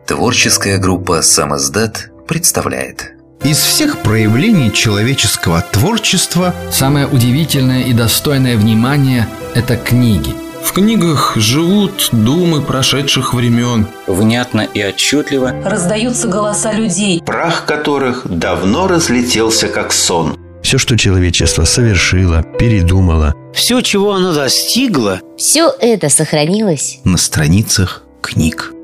Творческая группа «Сам издат» представляет. Из всех проявлений человеческого творчества самое удивительное и достойное внимания – это книги. В книгах живут думы прошедших времен. Внятно и отчетливо раздаются голоса людей, прах которых давно разлетелся как сон. Все, что человечество совершило, передумало, все, чего оно достигло, все это сохранилось на страницах книг.